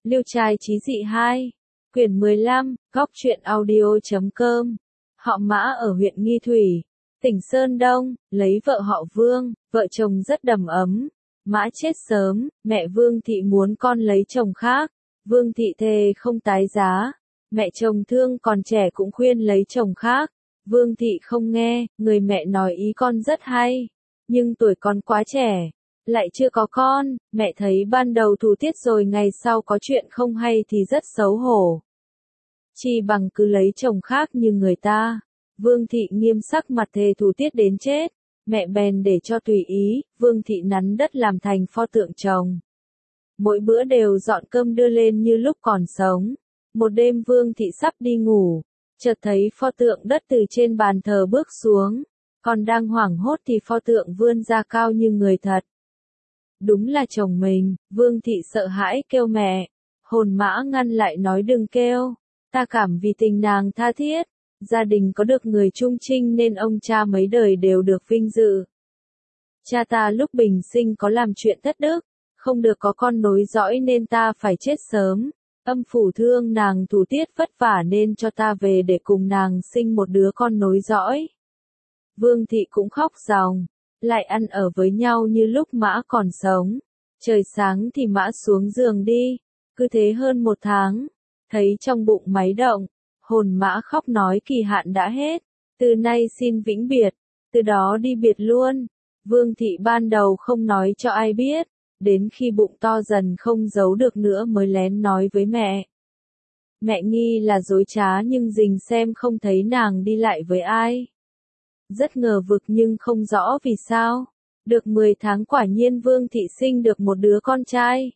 Liêu trai chí dị 2. Quyển 15, góc truyện audio.com. Họ Mã ở huyện Nghi Thủy, tỉnh Sơn Đông, lấy vợ họ Vương, vợ chồng rất đầm ấm. Mã chết sớm, mẹ Vương Thị muốn con lấy chồng khác. Vương Thị thề không tái giá. Mẹ chồng thương còn trẻ cũng khuyên lấy chồng khác. Vương Thị không nghe, người mẹ nói ý con rất hay. Nhưng tuổi con quá trẻ, lại chưa có con, mẹ thấy ban đầu thủ tiết rồi ngày sau có chuyện không hay thì rất xấu hổ. Chi bằng cứ lấy chồng khác như người ta. Vương Thị nghiêm sắc mặt thề thủ tiết đến chết. Mẹ bèn để cho tùy ý, Vương Thị nắn đất làm thành pho tượng chồng. Mỗi bữa đều dọn cơm đưa lên như lúc còn sống. Một đêm Vương Thị sắp đi ngủ, chợt thấy pho tượng đất từ trên bàn thờ bước xuống. Còn đang hoảng hốt thì pho tượng vươn ra cao như người thật. Đúng là chồng mình. Vương Thị sợ hãi kêu mẹ. Hồn Mã ngăn lại nói đừng kêu. Ta cảm vì tình nàng tha thiết. Gia đình có được người trung trinh nên ông cha mấy đời đều được vinh dự. Cha ta lúc bình sinh có làm chuyện thất đức, không được có con nối dõi nên ta phải chết sớm. Âm phủ thương nàng thủ tiết vất vả nên cho ta về để cùng nàng sinh một đứa con nối dõi. Vương Thị cũng khóc ròng, lại ăn ở với nhau như lúc Mã còn sống. Trời sáng thì Mã xuống giường đi, cứ thế hơn 1 tháng, thấy trong bụng máy động, hồn Mã khóc nói kỳ hạn đã hết, từ nay xin vĩnh biệt, từ đó đi biệt luôn. Vương Thị ban đầu không nói cho ai biết, đến khi bụng to dần không giấu được nữa mới lén nói với mẹ. Mẹ nghi là dối trá nhưng rình xem không thấy nàng đi lại với ai. Rất ngờ vực nhưng không rõ vì sao. Được 10 tháng quả nhiên Vương Thị sinh được một đứa con trai.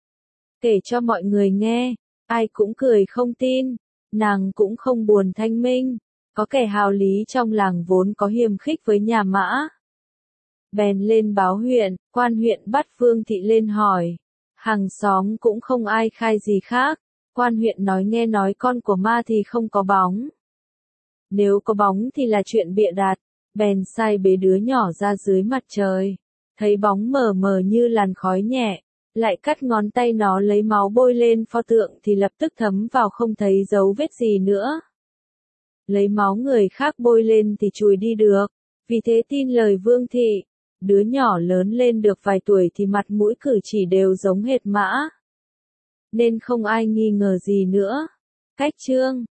Kể cho mọi người nghe, ai cũng cười không tin, nàng cũng không buồn thanh minh. Có kẻ hào lý trong làng vốn có hiềm khích với nhà Mã. Bèn lên báo huyện, quan huyện bắt Vương Thị lên hỏi. Hàng xóm cũng không ai khai gì khác. Quan huyện nói nghe nói con của ma thì không có bóng. Nếu có bóng thì là chuyện bịa đặt. Bèn sai bế đứa nhỏ ra dưới mặt trời. Thấy bóng mờ mờ như làn khói nhẹ. Lại cắt ngón tay nó lấy máu bôi lên pho tượng thì lập tức thấm vào không thấy dấu vết gì nữa. Lấy máu người khác bôi lên thì chùi đi được. Vì thế tin lời Vương Thị. Đứa nhỏ lớn lên được vài tuổi thì mặt mũi cử chỉ đều giống hệt Mã. Nên không ai nghi ngờ gì nữa. Cách chương